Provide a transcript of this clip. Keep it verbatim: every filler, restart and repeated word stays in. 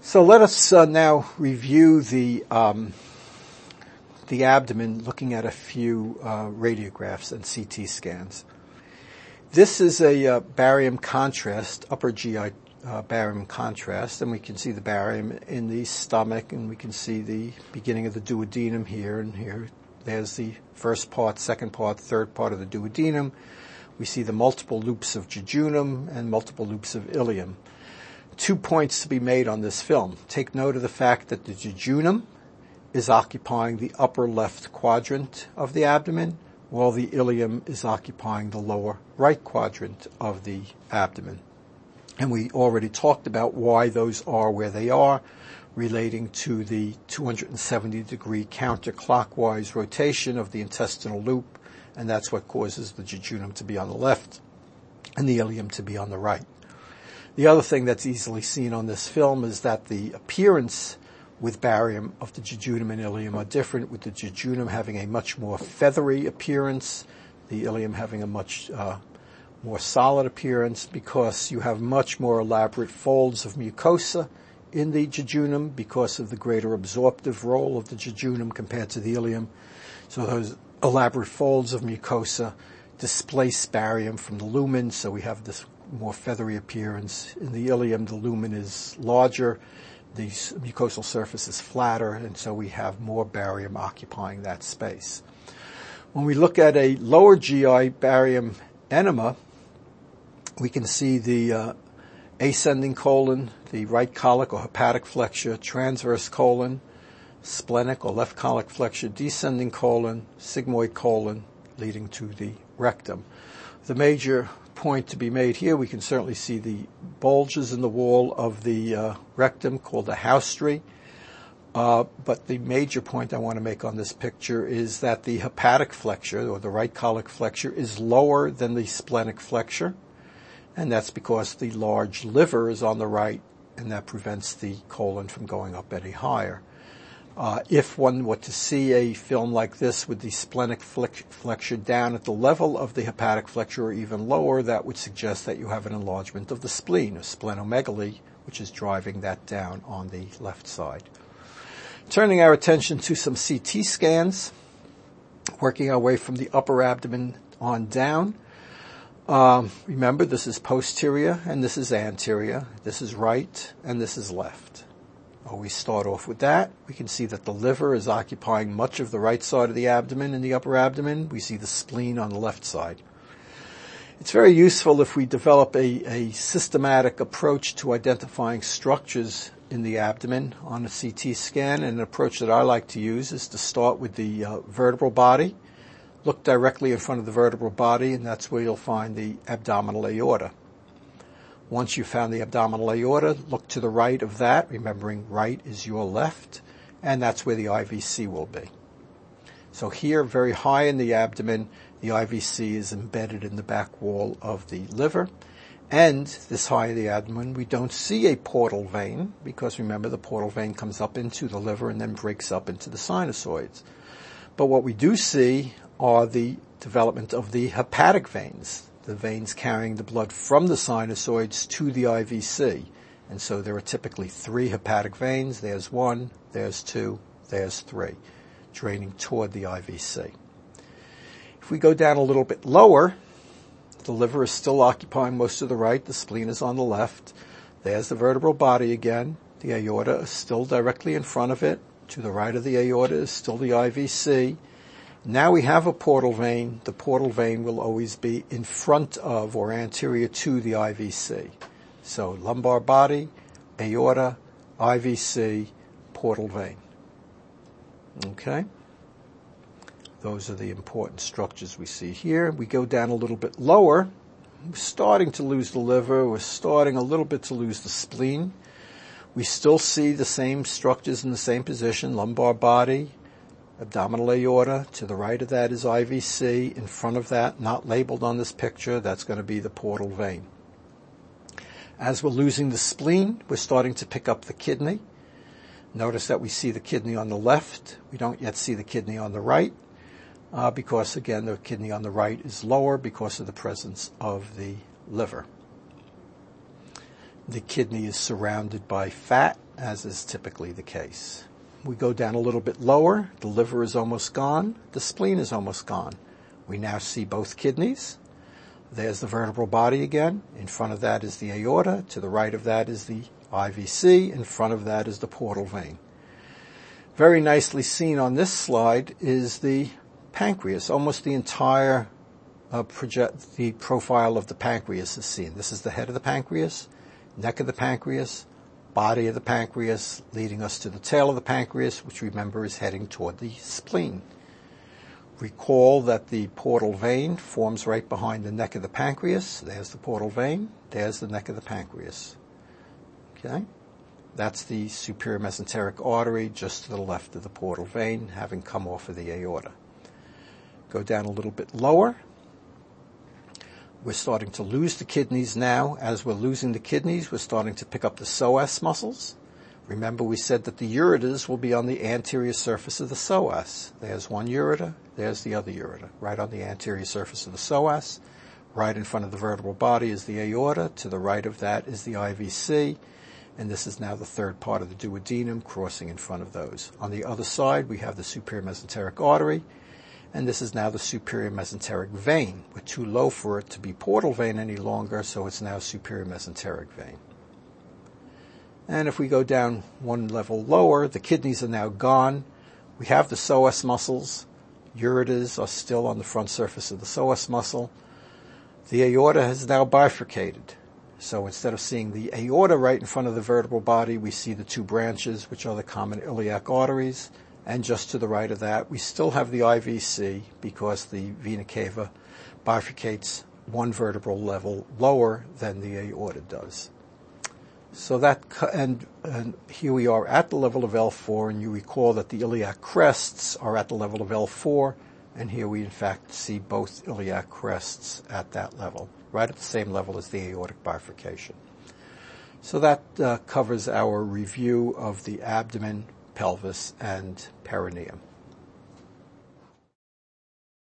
So let us uh, now review the um, the abdomen, looking at a few uh, radiographs and C T scans. This is a uh, barium contrast, upper G I uh, barium contrast, and we can see the barium in the stomach, and we can see the beginning of the duodenum here, and here there's the first part, second part, third part of the duodenum. We see the multiple loops of jejunum and multiple loops of ileum. Two points to be made on this film. Take note of the fact that the jejunum is occupying the upper left quadrant of the abdomen, while the ileum is occupying the lower right quadrant of the abdomen. And we already talked about why those are where they are, relating to the two hundred seventy degree counterclockwise rotation of the intestinal loop, and that's what causes the jejunum to be on the left and the ileum to be on the right. The other thing that's easily seen on this film is that the appearance with barium of the jejunum and ileum are different, with the jejunum having a much more feathery appearance, the ileum having a much uh, more solid appearance, because you have much more elaborate folds of mucosa in the jejunum because of the greater absorptive role of the jejunum compared to the ileum. So those elaborate folds of mucosa displace barium from the lumen, so we have this more feathery appearance. In the ileum, the lumen is larger, the mucosal surface is flatter, and so we have more barium occupying that space. When we look at a lower G I barium enema, we can see the uh, ascending colon, the right colic or hepatic flexure, transverse colon, splenic or left colic flexure, descending colon, sigmoid colon, leading to the rectum. The major point to be made here, we can certainly see the bulges in the wall of the uh, rectum called the haustri. Uh, but the major point I want to make on this picture is that the hepatic flexure, or the right colic flexure, is lower than the splenic flexure. And that's because the large liver is on the right, and that prevents the colon from going up any higher. Uh, if one were to see a film like this with the splenic flexure down at the level of the hepatic flexure or even lower, that would suggest that you have an enlargement of the spleen, or splenomegaly, which is driving that down on the left side. Turning our attention to some C T scans, working our way from the upper abdomen on down. Um, remember, this is posterior and this is anterior. This is right and this is left. We start off with that. We can see that the liver is occupying much of the right side of the abdomen in the upper abdomen. We see the spleen on the left side. It's very useful if we develop a, a systematic approach to identifying structures in the abdomen on a C T scan. And an approach that I like to use is to start with the uh, vertebral body, look directly in front of the vertebral body, and that's where you'll find the abdominal aorta. Once you've found the abdominal aorta, look to the right of that, remembering right is your left, and that's where the I V C will be. So here, very high in the abdomen, the I V C is embedded in the back wall of the liver. And this high in the abdomen, we don't see a portal vein, because remember, the portal vein comes up into the liver and then breaks up into the sinusoids. But what we do see are the development of the hepatic veins, the veins carrying the blood from the sinusoids to the I V C. And so there are typically three hepatic veins. There's one, there's two, there's three, draining toward the I V C. If we go down a little bit lower, the liver is still occupying most of the right, the spleen is on the left. There's the vertebral body again. The aorta is still directly in front of it. To the right of the aorta is still the I V C. Now we have a portal vein. The portal vein will always be in front of or anterior to the I V C. So lumbar body, aorta, I V C, portal vein. Okay? Those are the important structures we see here. We go down a little bit lower. We're starting to lose the liver. We're starting a little bit to lose the spleen. We still see the same structures in the same position, lumbar body, abdominal aorta. To the right of that is I V C. In front of that, not labeled on this picture, that's going to be the portal vein. As we're losing the spleen, we're starting to pick up the kidney. Notice that we see the kidney on the left. We don't yet see the kidney on the right, uh, because, again, the kidney on the right is lower because of the presence of the liver. The kidney is surrounded by fat, as is typically the case. We go down a little bit lower. The liver is almost gone. The spleen is almost gone. We now see both kidneys. There's the vertebral body again. In front of that is the aorta. To the right of that is the I V C. In front of that is the portal vein. Very nicely seen on this slide is the pancreas. Almost the entire uh, project, the profile of the pancreas is seen. This is the head of the pancreas, neck of the pancreas, body of the pancreas, leading us to the tail of the pancreas, which remember is heading toward the spleen. Recall that the portal vein forms right behind the neck of the pancreas. There's the portal vein. There's the neck of the pancreas. Okay? That's the superior mesenteric artery just to the left of the portal vein, having come off of the aorta. Go down a little bit lower. We're starting to lose the kidneys now. As we're losing the kidneys, we're starting to pick up the psoas muscles. Remember, we said that the ureters will be on the anterior surface of the psoas. There's one ureter, there's the other ureter, right on the anterior surface of the psoas. Right in front of the vertebral body is the aorta. To the right of that is the I V C. And this is now the third part of the duodenum crossing in front of those. On the other side, we have the superior mesenteric artery. And this is now the superior mesenteric vein. We're too low for it to be portal vein any longer, so it's now superior mesenteric vein. And if we go down one level lower, the kidneys are now gone. We have the psoas muscles. Ureters are still on the front surface of the psoas muscle. The aorta has now bifurcated. So instead of seeing the aorta right in front of the vertebral body, we see the two branches, which are the common iliac arteries. And just to the right of that, we still have the I V C because the vena cava bifurcates one vertebral level lower than the aorta does. So that, and, and here we are at the level of L four, and you recall that the iliac crests are at the level of L four, and here we in fact see both iliac crests at that level, right at the same level as the aortic bifurcation. So that uh, covers our review of the abdomen, pelvis, and perineum.